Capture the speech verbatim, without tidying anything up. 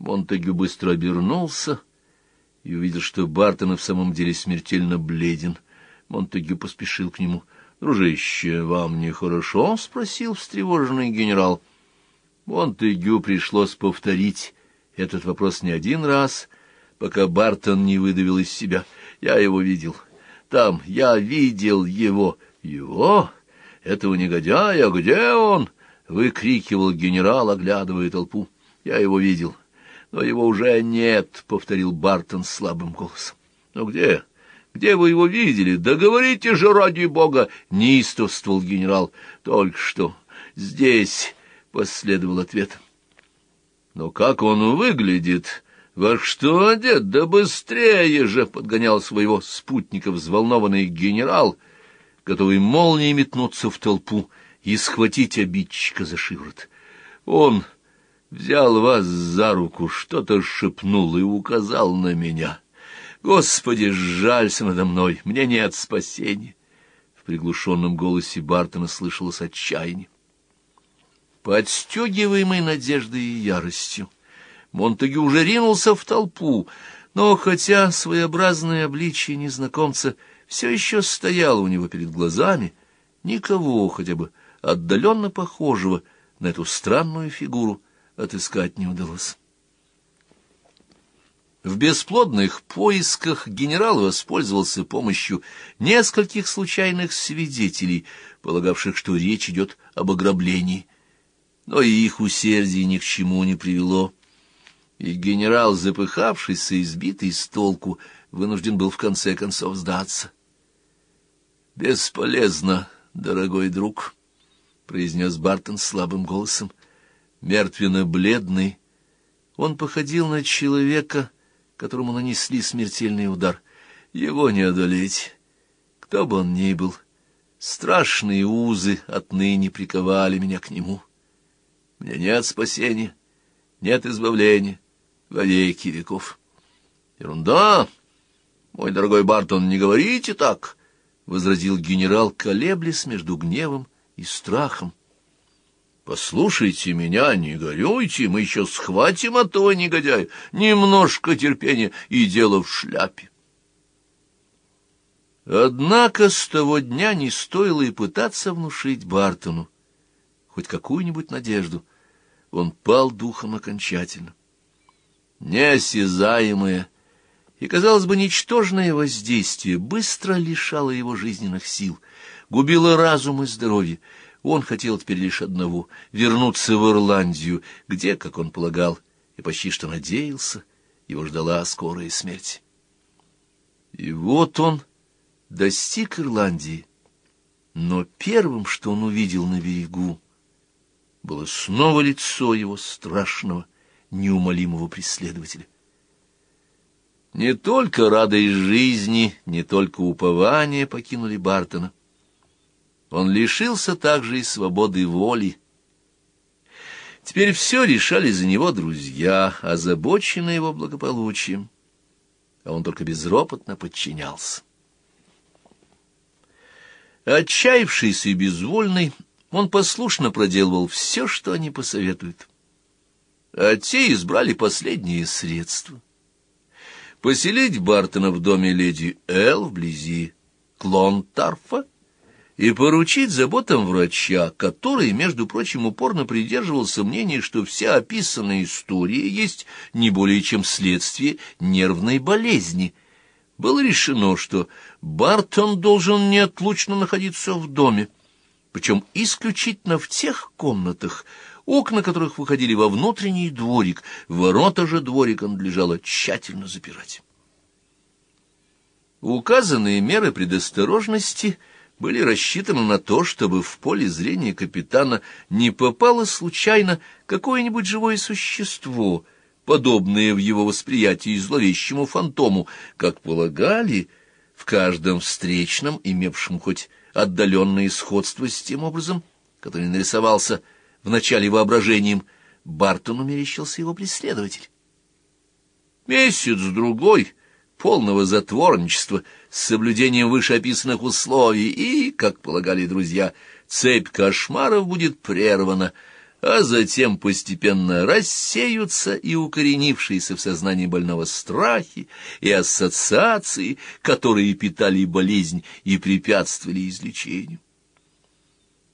Монтегю быстро обернулся и увидел, что Бартон и в самом деле смертельно бледен. Монтегю поспешил к нему. — Дружище, вам нехорошо? — спросил встревоженный генерал. Монтегю пришлось повторить этот вопрос не один раз, пока Бартон не выдавил из себя. — Я его видел. Там я видел его. — Его? Этого негодяя? Где он? — выкрикивал генерал, оглядывая толпу. — Я его видел. Но его уже нет, — повторил Бартон слабым голосом. — Ну где? Где вы его видели? Да говорите же, ради бога! — неистовствовал генерал. — Только что здесь, — последовал ответ. — Но как он выглядит? Во что одет? Да быстрее же! — подгонял своего спутника взволнованный генерал, готовый молнией метнуться в толпу и схватить обидчика за шиворот. Он взял вас за руку, что-то шепнул и указал на меня. Господи, сжалься надо мной, мне нет спасения. В приглушенном голосе Бартона слышалось отчаяние. Подстегиваемый надеждой и яростью, Монтегю уже ринулся в толпу, но хотя своеобразное обличие незнакомца все еще стояло у него перед глазами, никого хотя бы отдаленно похожего на эту странную фигуру отыскать не удалось. В бесплодных поисках генерал воспользовался помощью нескольких случайных свидетелей, полагавших, что речь идет об ограблении. Но и их усердие ни к чему не привело, и генерал, запыхавшийся и сбитый с толку, вынужден был в конце концов сдаться. — Бесполезно, дорогой друг, — произнес Бартон слабым голосом. Мертвенно-бледный, он походил на человека, которому нанесли смертельный удар. Его не одолеть, кто бы он ни был. Страшные узы отныне приковали меня к нему. Мне нет спасения, нет избавления во веки веков. — Ерунда! Мой дорогой Бартон, не говорите так! — возразил генерал, колеблясь между гневом и страхом. — Послушайте меня, не горюйте, мы еще схватим этого негодяя. Немножко терпения, и дело в шляпе. Однако с того дня не стоило и пытаться внушить Бартону хоть какую-нибудь надежду. Он пал духом окончательно. Неосязаемое и, казалось бы, ничтожное воздействие быстро лишало его жизненных сил, губило разум и здоровье. Он хотел теперь лишь одного — вернуться в Ирландию, где, как он полагал, и почти что надеялся, его ждала скорая смерть. И вот он достиг Ирландии, но первым, что он увидел на берегу, было снова лицо его страшного, неумолимого преследователя. Не только радость жизни, не только упование покинули Бартона. Он лишился также и свободы воли. Теперь все решали за него друзья, озабоченные его благополучием, а он только безропотно подчинялся. Отчаявшийся и безвольный, он послушно проделывал все, что они посоветуют. А те избрали последние средства. Поселить Бартона в доме леди Эл вблизи Клонтарфа и поручить заботам врача, который, между прочим, упорно придерживался мнения, что вся описанная история есть не более чем следствие нервной болезни. Было решено, что Бартон должен неотлучно находиться в доме, причем исключительно в тех комнатах, окна которых выходили во внутренний дворик, ворота же дворика надлежало тщательно запирать. Указанные меры предосторожности были рассчитаны на то, чтобы в поле зрения капитана не попало случайно какое-нибудь живое существо, подобное в его восприятии зловещему фантому, как полагали, в каждом встречном, имевшем хоть отдаленное сходство с тем образом, который нарисовался в начале воображением, Бартону мерещился его преследователь. Месяц-другой полного затворничества с соблюдением вышеописанных условий, и, как полагали друзья, цепь кошмаров будет прервана, а затем постепенно рассеются и укоренившиеся в сознании больного страхи и ассоциации, которые питали болезнь и препятствовали излечению.